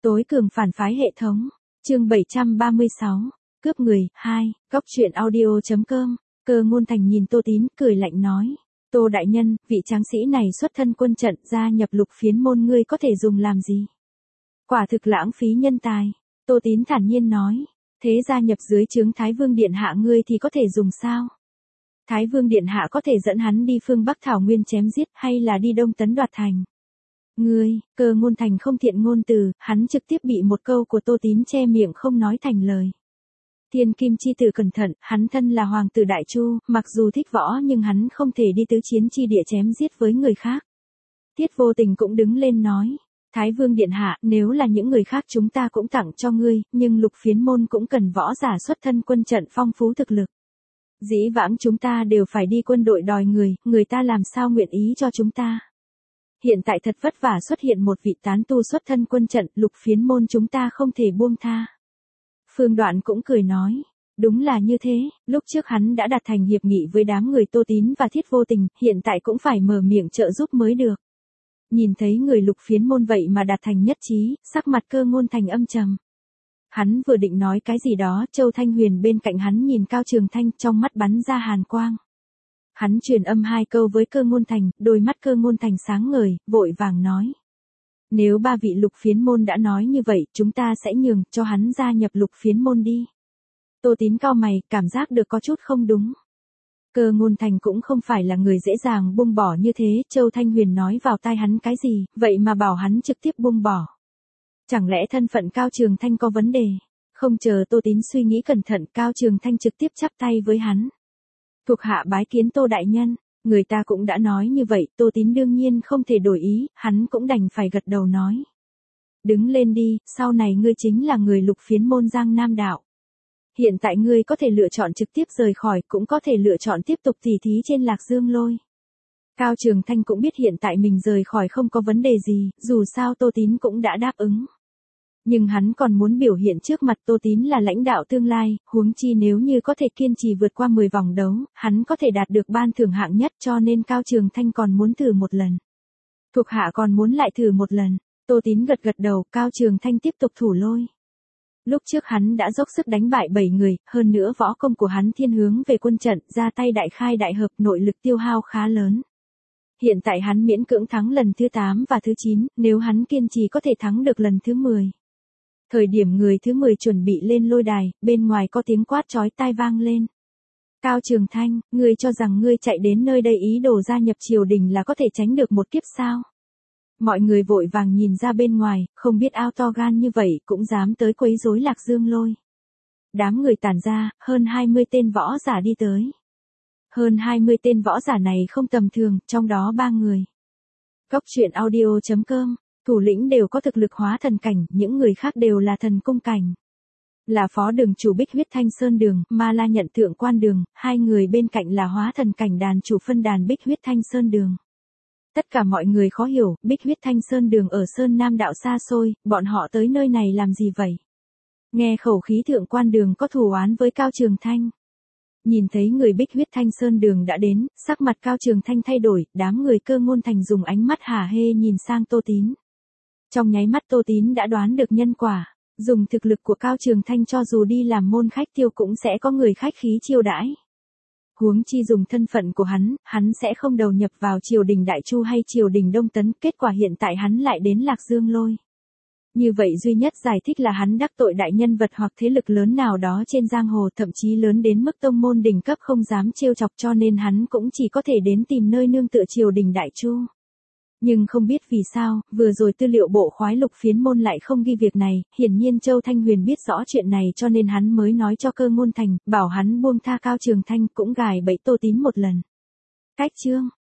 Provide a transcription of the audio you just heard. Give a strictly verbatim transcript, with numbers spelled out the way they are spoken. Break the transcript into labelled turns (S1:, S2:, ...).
S1: Tối cường phản phái hệ thống. Chương bảy trăm ba mươi sáu. Cướp người. hai. Góc truyện audio.com. Cơ Ngôn Thành nhìn Tô Tín, cười lạnh nói: Tô đại nhân, vị tráng sĩ này xuất thân quân trận, gia nhập Lục Phiến môn, ngươi có thể dùng làm gì? Quả thực lãng phí nhân tài. Tô Tín thản nhiên nói: Thế gia nhập dưới trướng Thái Vương điện hạ ngươi thì có thể dùng sao? Thái Vương điện hạ có thể dẫn hắn đi phương Bắc thảo nguyên chém giết, hay là đi Đông Tấn đoạt thành. Ngươi, Cơ Ngôn Thành không thiện ngôn từ, hắn trực tiếp bị một câu của Tô Tín che miệng không nói thành lời. Thiên Kim chi tử cẩn thận, hắn thân là hoàng tử Đại Chu, mặc dù thích võ nhưng hắn không thể đi tứ chiến chi địa chém giết với người khác. Tiết Vô Tình cũng đứng lên nói: Thái Vương điện hạ, nếu là những người khác chúng ta cũng tặng cho ngươi, nhưng Lục Phiến môn cũng cần võ giả xuất thân quân trận phong phú thực lực. Dĩ vãng chúng ta đều phải đi quân đội đòi người, người ta làm sao nguyện ý cho chúng ta. Hiện tại thật vất vả xuất hiện một vị tán tu xuất thân quân trận, Lục Phiến môn chúng ta không thể buông tha. Phương Đoạn cũng cười nói: Đúng là như thế, lúc trước hắn đã đạt thành hiệp nghị với đám người Tô Tín và Thiết Vô Tình, hiện tại cũng phải mở miệng trợ giúp mới được. Nhìn thấy người Lục Phiến môn vậy mà đạt thành nhất trí, sắc mặt Cơ Ngôn Thành âm trầm. Hắn vừa định nói cái gì đó, Châu Thanh Huyền bên cạnh hắn nhìn Cao Trường Thanh, trong mắt bắn ra hàn quang. Hắn truyền âm hai câu với Cơ Ngôn Thành, đôi mắt Cơ Ngôn Thành sáng ngời, vội vàng nói: Nếu ba vị Lục Phiến môn đã nói như vậy, chúng ta sẽ nhường cho hắn gia nhập Lục Phiến môn đi. Tô Tín cau mày, cảm giác được có chút không đúng. Cơ Ngôn Thành cũng không phải là người dễ dàng buông bỏ như thế, Châu Thanh Huyền nói vào tai hắn cái gì, vậy mà bảo hắn trực tiếp buông bỏ. Chẳng lẽ thân phận Cao Trường Thanh có vấn đề? Không chờ Tô Tín suy nghĩ cẩn thận, Cao Trường Thanh trực tiếp chắp tay với hắn. Thuộc hạ bái kiến Tô đại nhân. Người ta cũng đã nói như vậy, Tô Tín đương nhiên không thể đổi ý, hắn cũng đành phải gật đầu nói: Đứng lên đi, sau này ngươi chính là người Lục Phiến môn Giang Nam đạo. Hiện tại ngươi có thể lựa chọn trực tiếp rời khỏi, cũng có thể lựa chọn tiếp tục tỉ thí trên Lạc Dương Lôi. Cao Trường Thanh cũng biết hiện tại mình rời khỏi không có vấn đề gì, dù sao Tô Tín cũng đã đáp ứng. Nhưng hắn còn muốn biểu hiện trước mặt Tô Tín là lãnh đạo tương lai, huống chi nếu như có thể kiên trì vượt qua mười vòng đấu, hắn có thể đạt được ban thưởng hạng nhất, cho nên Cao Trường Thanh còn muốn thử một lần. Thuộc hạ còn muốn lại thử một lần. Tô Tín gật gật đầu, Cao Trường Thanh tiếp tục thủ lôi. Lúc trước hắn đã dốc sức đánh bại bảy người, hơn nữa võ công của hắn thiên hướng về quân trận, ra tay đại khai đại hợp, nội lực tiêu hao khá lớn. Hiện tại hắn miễn cưỡng thắng lần thứ tám và thứ chín, nếu hắn kiên trì có thể thắng được lần thứ mười. Thời điểm người thứ mười chuẩn bị lên lôi đài, bên ngoài có tiếng quát chói tai vang lên. Cao Trường Thanh, ngươi cho rằng ngươi chạy đến nơi đây ý đồ gia nhập triều đình là có thể tránh được một kiếp sao? Mọi người vội vàng nhìn ra bên ngoài, không biết ao to gan như vậy cũng dám tới quấy rối Lạc Dương Lôi. Đám người tản ra, hơn hai mươi tên võ giả đi tới. Hơn hai mươi tên võ giả này không tầm thường, trong đó ba người. Góc truyện audio.com. Thủ lĩnh đều có thực lực hóa thần cảnh, những người khác đều là thần cung cảnh. Là phó đường chủ Bích Huyết Thanh Sơn Đường, Ma La Nhận Thượng Quan Đường, hai người bên cạnh là hóa thần cảnh đàn chủ phân đàn Bích Huyết Thanh Sơn Đường. Tất cả mọi người khó hiểu, Bích Huyết Thanh Sơn Đường ở Sơn Nam đạo xa xôi, bọn họ tới nơi này làm gì vậy? Nghe khẩu khí Thượng Quan Đường có thù oán với Cao Trường Thanh. Nhìn thấy người Bích Huyết Thanh Sơn Đường đã đến, sắc mặt Cao Trường Thanh thay đổi, đám người Cơ Ngôn Thành dùng ánh mắt hả hê nhìn sang Tô Tín. Trong nháy mắt Tô Tín đã đoán được nhân quả, dùng thực lực của Cao Trường Thanh cho dù đi làm môn khách tiêu cũng sẽ có người khách khí chiêu đãi. Huống chi dùng thân phận của hắn, hắn sẽ không đầu nhập vào triều đình Đại Chu hay triều đình Đông Tấn, kết quả hiện tại hắn lại đến Lạc Dương Lôi. Như vậy duy nhất giải thích là hắn đắc tội đại nhân vật hoặc thế lực lớn nào đó trên giang hồ, thậm chí lớn đến mức tông môn đỉnh cấp không dám trêu chọc, cho nên hắn cũng chỉ có thể đến tìm nơi nương tựa triều đình Đại Chu. Nhưng không biết vì sao, vừa rồi tư liệu bộ khoái Lục Phiến môn lại không ghi việc này, hiển nhiên Châu Thanh Huyền biết rõ chuyện này cho nên hắn mới nói cho Cơ Ngôn Thành, bảo hắn buông tha Cao Trường Thanh, cũng gài bẫy Tô Tín một lần. Cách chương.